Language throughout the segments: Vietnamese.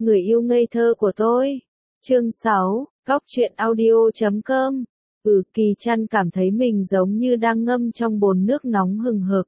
người yêu ngây thơ của tôi. Chương 6, Góc truyện audio.com. Kỳ Trăn cảm thấy mình giống như đang ngâm trong bồn nước nóng hừng hực.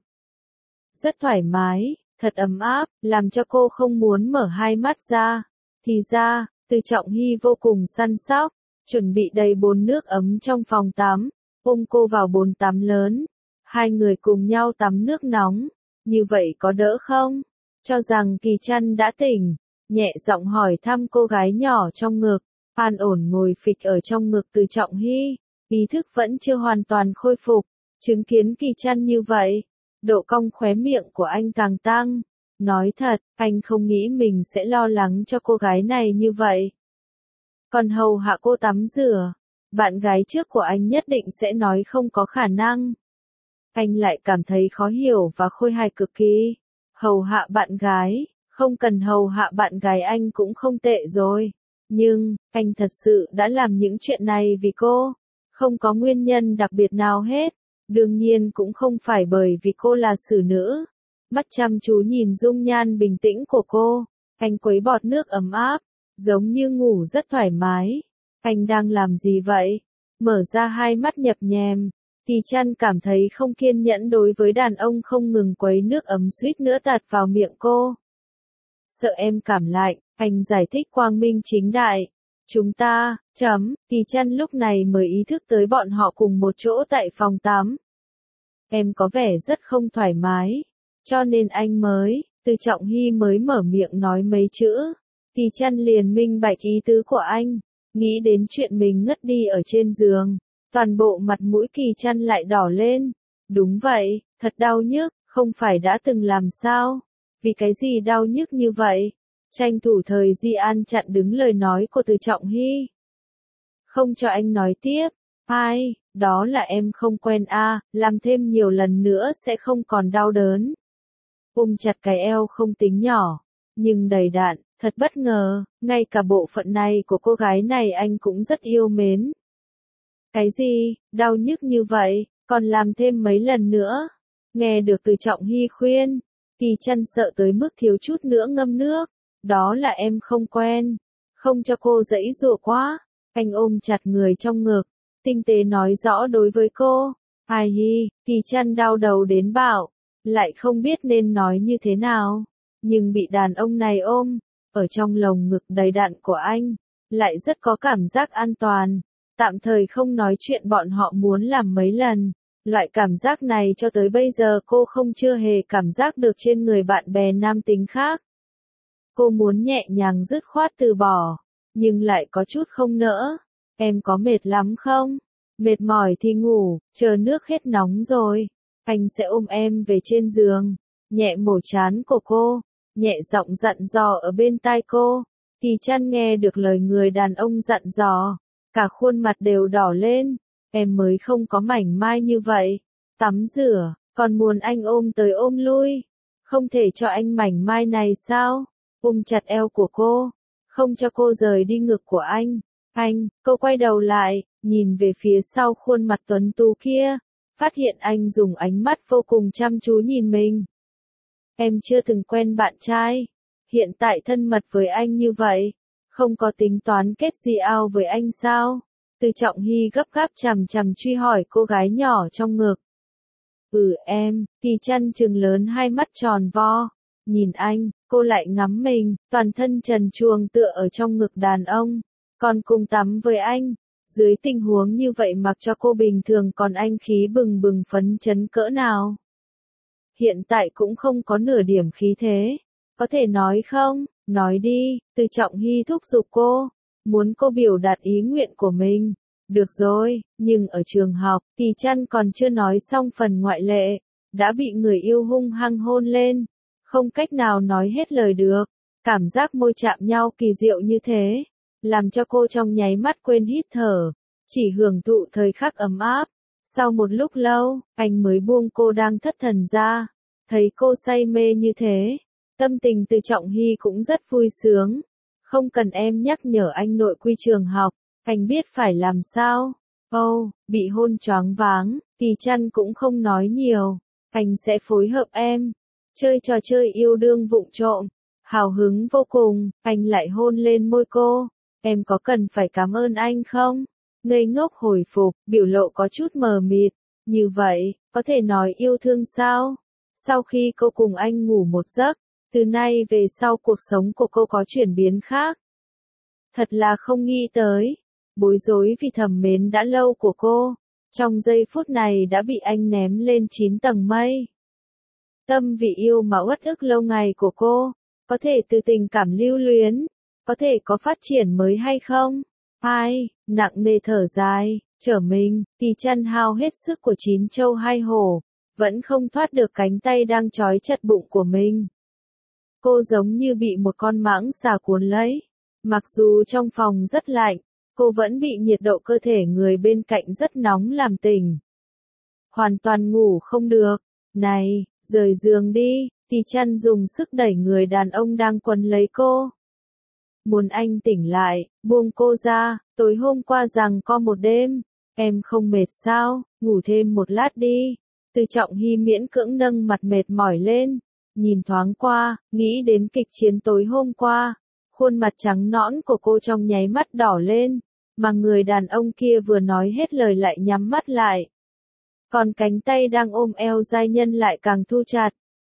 Rất thoải mái, thật ấm áp, làm cho cô không muốn mở hai mắt ra. Thì ra, Từ Trọng Hy vô cùng săn sóc, chuẩn bị đầy bồn nước ấm trong phòng tắm, ôm cô vào bồn tắm lớn. Hai người cùng nhau tắm nước nóng, như vậy có đỡ không? Cho rằng Kỳ Trăn đã tỉnh, nhẹ giọng hỏi thăm cô gái nhỏ trong ngực, an ổn ngồi phịch ở trong ngực Từ Trọng Hy, ý thức vẫn chưa hoàn toàn khôi phục, chứng kiến Kỳ Trăn như vậy, độ cong khóe miệng của anh càng tăng. Nói thật, anh không nghĩ mình sẽ lo lắng cho cô gái này như vậy. Còn hầu hạ cô tắm rửa, bạn gái trước của anh nhất định sẽ nói không có khả năng. Anh lại cảm thấy khó hiểu và khôi hài cực kỳ. Hầu hạ bạn gái, không cần hầu hạ bạn gái anh cũng không tệ rồi. Nhưng, anh thật sự đã làm những chuyện này vì cô. Không có nguyên nhân đặc biệt nào hết. Đương nhiên cũng không phải bởi vì cô là xử nữ. Mắt chăm chú nhìn dung nhan bình tĩnh của cô. Anh quấy bọt nước ấm áp, giống như ngủ rất thoải mái. Anh đang làm gì vậy? Mở ra hai mắt nhập nhèm. Kỳ Trăn cảm thấy không kiên nhẫn đối với đàn ông không ngừng quấy nước ấm suýt nữa tạt vào miệng cô. Sợ em cảm lạnh, anh giải thích quang minh chính đại. Chúng ta, Kỳ Trăn lúc này mới ý thức tới bọn họ cùng một chỗ tại phòng tắm. Em có vẻ rất không thoải mái, cho nên anh mới, Từ Trọng Hy mới mở miệng nói mấy chữ. Kỳ Trăn liền minh bạch ý tứ của anh, nghĩ đến chuyện mình ngất đi ở trên giường. Toàn bộ mặt mũi Kỳ Trăn lại đỏ lên. Đúng vậy, thật đau nhức, không phải đã từng làm sao? Vì cái gì đau nhức như vậy? Tranh thủ thời Di An chặn đứng lời nói của Từ Trọng Hy. Không cho anh nói tiếp. Ai, đó là em không quen làm thêm nhiều lần nữa sẽ không còn đau đớn. Ôm chặt cái eo không tính nhỏ, nhưng đầy đặn, thật bất ngờ, ngay cả bộ phận này của cô gái này anh cũng rất yêu mến. Cái gì, đau nhức như vậy, còn làm thêm mấy lần nữa. Nghe được Từ Trọng Hy khuyên, Kỳ Trăn sợ tới mức thiếu chút nữa ngâm nước. Đó là em không quen, không cho cô giãy giụa quá. Anh ôm chặt người trong ngực, tinh tế nói rõ đối với cô. Ai hi, Kỳ Trăn đau đầu đến bạo, lại không biết nên nói như thế nào. Nhưng bị đàn ông này ôm, ở trong lồng ngực đầy đặn của anh, lại rất có cảm giác an toàn. Tạm thời không nói chuyện bọn họ muốn làm mấy lần. Loại cảm giác này cho tới bây giờ cô chưa hề cảm giác được trên người bạn bè nam tính khác. Cô muốn nhẹ nhàng dứt khoát từ bỏ, nhưng lại có chút không nỡ. Em có mệt lắm không? Mệt mỏi thì ngủ, chờ nước hết nóng rồi. Anh sẽ ôm em về trên giường, nhẹ mổ trán của cô, nhẹ giọng dặn dò ở bên tai cô. Kỳ Trăn nghe được lời người đàn ông dặn dò, cả khuôn mặt đều đỏ lên. Em mới không có mảnh mai như vậy. Tắm rửa, còn muốn anh ôm tới ôm lui. Không thể cho anh mảnh mai này sao? Ôm chặt eo của cô, không cho cô rời đi ngực của anh. Cô quay đầu lại, nhìn về phía sau khuôn mặt tuấn tú kia, phát hiện anh dùng ánh mắt vô cùng chăm chú nhìn mình. Em chưa từng quen bạn trai, hiện tại thân mật với anh như vậy, không có tính toán kết gì ao với anh sao? Từ Trọng Hy gấp gáp chằm chằm truy hỏi cô gái nhỏ trong ngực. Em, Kỳ Trăn trừng lớn hai mắt tròn vo, nhìn anh, cô lại ngắm mình, toàn thân trần truồng tựa ở trong ngực đàn ông, còn cùng tắm với anh. Dưới tình huống như vậy mặc cho cô bình thường còn anh khí bừng bừng phấn chấn cỡ nào. Hiện tại cũng không có nửa điểm khí thế. Có thể nói không? Nói đi, Từ Trọng Hy thúc giục cô, muốn cô biểu đạt ý nguyện của mình. Được rồi, nhưng ở trường học, Kỳ Trăn còn chưa nói xong phần ngoại lệ, đã bị người yêu hung hăng hôn lên. Không cách nào nói hết lời được. Cảm giác môi chạm nhau kỳ diệu như thế, làm cho cô trong nháy mắt quên hít thở, chỉ hưởng thụ thời khắc ấm áp. Sau một lúc lâu, anh mới buông cô đang thất thần ra. Thấy cô say mê như thế, tâm tình Từ Trọng Hy cũng rất vui sướng. Không cần em nhắc nhở anh nội quy trường học, anh biết phải làm sao. Bị hôn choáng váng, Kỳ Trăn cũng không nói nhiều. Anh sẽ phối hợp em, chơi trò chơi yêu đương vụng trộm. Hào hứng vô cùng, anh lại hôn lên môi cô. Em có cần phải cảm ơn anh không? Ngây ngốc hồi phục, biểu lộ có chút mờ mịt. Như vậy, có thể nói yêu thương sao? Sau khi cô cùng anh ngủ một giấc, từ nay về sau cuộc sống của cô có chuyển biến khác. Thật là không nghĩ tới. Bối rối vì thầm mến đã lâu của cô, trong giây phút này đã bị anh ném lên 9 tầng mây. Tâm vì yêu mà uất ức lâu ngày của cô, có thể từ tình cảm lưu luyến, có thể có phát triển mới hay không? Ai, nặng nề thở dài, trở mình, thì chân hao hết sức của 9 châu hai hổ, vẫn không thoát được cánh tay đang trói chặt bụng của mình. Cô giống như bị một con mãng xà cuốn lấy. Mặc dù trong phòng rất lạnh, cô vẫn bị nhiệt độ cơ thể người bên cạnh rất nóng làm tỉnh. Hoàn toàn ngủ không được. Này, rời giường đi, thì chăn dùng sức đẩy người đàn ông đang quấn lấy cô. Muốn anh tỉnh lại, buông cô ra, tối hôm qua rằng co một đêm, em không mệt sao, ngủ thêm một lát đi. Từ Trọng Hy miễn cưỡng nâng mặt mệt mỏi lên, nhìn thoáng qua, nghĩ đến kịch chiến tối hôm qua. Khuôn mặt trắng nõn của cô trong nháy mắt đỏ lên, mà người đàn ông kia vừa nói hết lời lại nhắm mắt lại. Còn cánh tay đang ôm eo giai nhân lại càng thu chặt.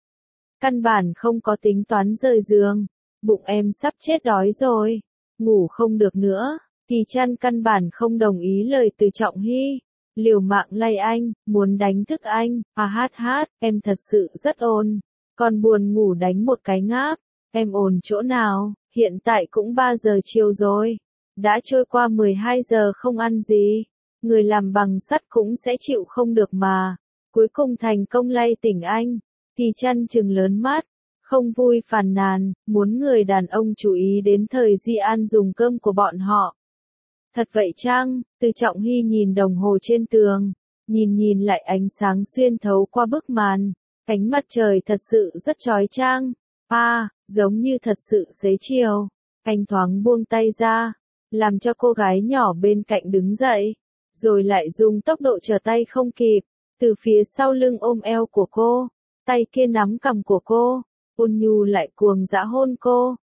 Căn bản không có tính toán rời giường, bụng em sắp chết đói rồi, ngủ không được nữa, thì chăn căn bản không đồng ý lời từ Trọng Hy. Liều mạng lay anh, muốn đánh thức anh, hát, em thật sự rất ồn, còn buồn ngủ đánh một cái ngáp, em ồn chỗ nào? Hiện tại cũng 3 giờ chiều rồi. Đã trôi qua 12 giờ không ăn gì. Người làm bằng sắt cũng sẽ chịu không được mà. Cuối cùng thành công lay tỉnh anh. Thì chăn chừng lớn mắt. Không vui phàn nàn, muốn người đàn ông chú ý đến thời Di An dùng cơm của bọn họ. Thật vậy chăng? Từ Trọng Hy nhìn đồng hồ trên tường. Nhìn lại ánh sáng xuyên thấu qua bức màn. Ánh mặt trời thật sự rất chói chang. Giống như thật sự xế chiều. Anh thoáng buông tay ra, làm cho cô gái nhỏ bên cạnh đứng dậy, rồi lại dùng tốc độ trở tay không kịp, từ phía sau lưng ôm eo của cô, tay kia nắm cằm của cô, ôn nhu lại cuồng dã hôn cô.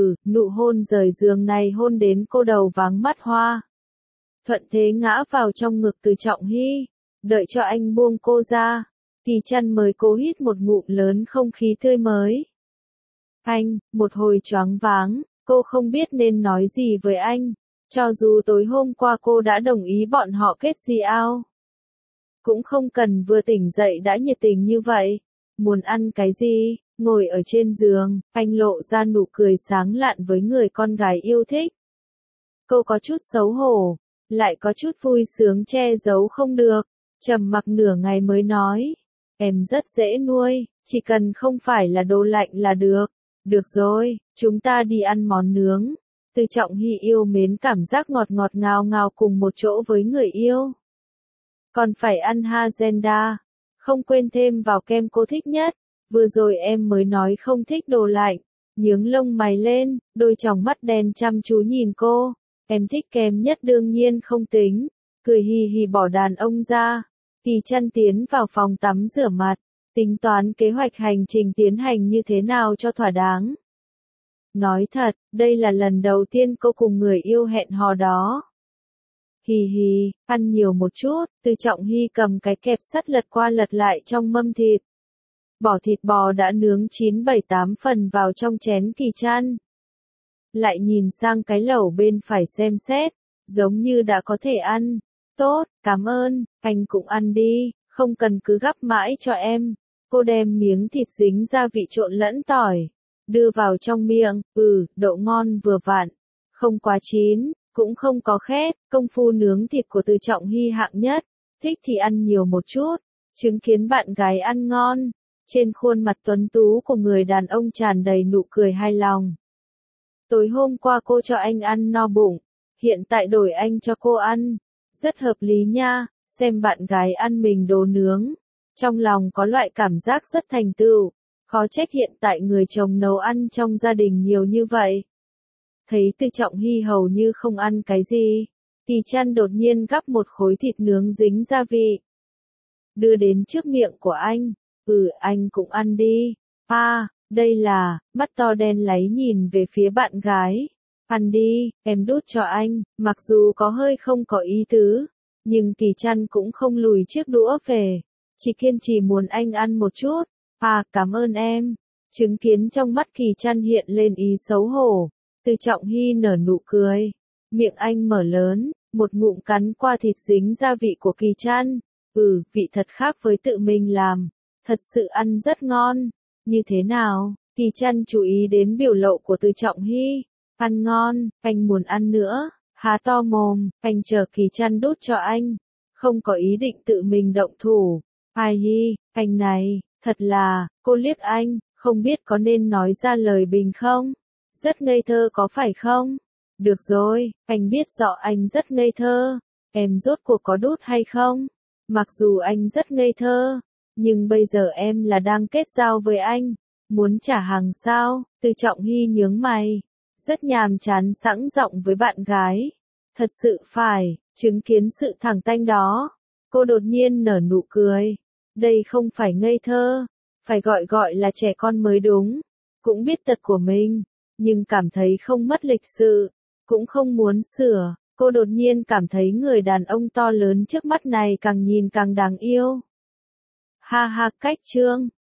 Nụ hôn rời giường này hôn đến cô đầu váng mắt hoa. Thuận thế ngã vào trong ngực Từ Trọng Hy, đợi cho anh buông cô ra, thì chăn mới cố hít một ngụm lớn không khí tươi mới. Anh, một hồi choáng váng, cô không biết nên nói gì với anh, cho dù tối hôm qua cô đã đồng ý bọn họ kết giao. Cũng không cần vừa tỉnh dậy đã nhiệt tình như vậy. Muốn ăn cái gì? Ngồi ở trên giường, anh lộ ra nụ cười sáng lạn với người con gái yêu thích. Cô có chút xấu hổ, lại có chút vui sướng che giấu không được, trầm mặc nửa ngày mới nói. Em rất dễ nuôi, chỉ cần không phải là đồ lạnh là được. Được rồi, chúng ta đi ăn món nướng. Từ Trọng Hy yêu mến cảm giác ngọt ngọt ngào ngào cùng một chỗ với người yêu. Còn phải ăn Hazenda, không quên thêm vào kem cô thích nhất. Vừa rồi em mới nói không thích đồ lạnh. Nhướng lông mày lên, đôi tròng mắt đen chăm chú nhìn cô. Em thích kem nhất đương nhiên không tính. Cười hì hì bỏ đàn ông ra. Thì chăn tiến vào phòng tắm rửa mặt. Tính toán kế hoạch hành trình tiến hành như thế nào cho thỏa đáng. Nói thật, đây là lần đầu tiên cô cùng người yêu hẹn hò đó. Hì hì, ăn nhiều một chút. Từ Trọng Hy cầm cái kẹp sắt lật qua lật lại trong mâm thịt. Bỏ thịt bò đã nướng chín 7-8 phần vào trong chén Kỳ Trăn. Lại nhìn sang cái lẩu bên phải xem xét, giống như đã có thể ăn. Tốt, cảm ơn, anh cũng ăn đi, không cần cứ gắp mãi cho em. Cô đem miếng thịt dính gia vị trộn lẫn tỏi, đưa vào trong miệng, độ ngon vừa vặn, không quá chín, cũng không có khét, công phu nướng thịt của Từ Trọng Hy hạng nhất, thích thì ăn nhiều một chút, chứng kiến bạn gái ăn ngon, trên khuôn mặt tuấn tú của người đàn ông tràn đầy nụ cười hài lòng. Tối hôm qua cô cho anh ăn no bụng, hiện tại đổi anh cho cô ăn, rất hợp lý nha, xem bạn gái ăn mình đồ nướng. Trong lòng có loại cảm giác rất thành tựu, khó trách hiện tại người chồng nấu ăn trong gia đình nhiều như vậy. Thấy Từ Trọng Hy hầu như không ăn cái gì, thì chăn đột nhiên gắp một khối thịt nướng dính gia vị. Đưa đến trước miệng của anh, anh cũng ăn đi. Đây là, mắt to đen láy nhìn về phía bạn gái. Ăn đi, em đút cho anh, mặc dù có hơi không có ý tứ, nhưng Kỳ Trăn cũng không lùi chiếc đũa về. Chỉ kiên trì muốn anh ăn một chút. À, cảm ơn em. Chứng kiến trong mắt Kỳ Trăn hiện lên ý xấu hổ. Từ Trọng Hy nở nụ cười. Miệng anh mở lớn, một ngụm cắn qua thịt dính gia vị của Kỳ Trăn. Vị thật khác với tự mình làm. Thật sự ăn rất ngon. Như thế nào? Kỳ Trăn chú ý đến biểu lộ của Từ Trọng Hy. Ăn ngon, anh muốn ăn nữa. Há to mồm, anh chờ Kỳ Trăn đút cho anh. Không có ý định tự mình động thủ. Ai hi, anh này, thật là, cô liếc anh, không biết có nên nói ra lời bình không? Rất ngây thơ có phải không? Được rồi, anh biết rõ anh rất ngây thơ. Em rốt cuộc có đút hay không? Mặc dù anh rất ngây thơ, nhưng bây giờ em là đang kết giao với anh. Muốn trả hàng sao? Từ Trọng Hy nhướng mày. Rất nhàm chán sẵn giọng với bạn gái. Thật sự phải, chứng kiến sự thẳng tanh đó. Cô đột nhiên nở nụ cười. Đây không phải ngây thơ, phải gọi là trẻ con mới đúng. Cũng biết tật của mình, nhưng cảm thấy không mất lịch sự, cũng không muốn sửa. Cô đột nhiên cảm thấy người đàn ông to lớn trước mắt này càng nhìn càng đáng yêu. Ha ha, cách chương.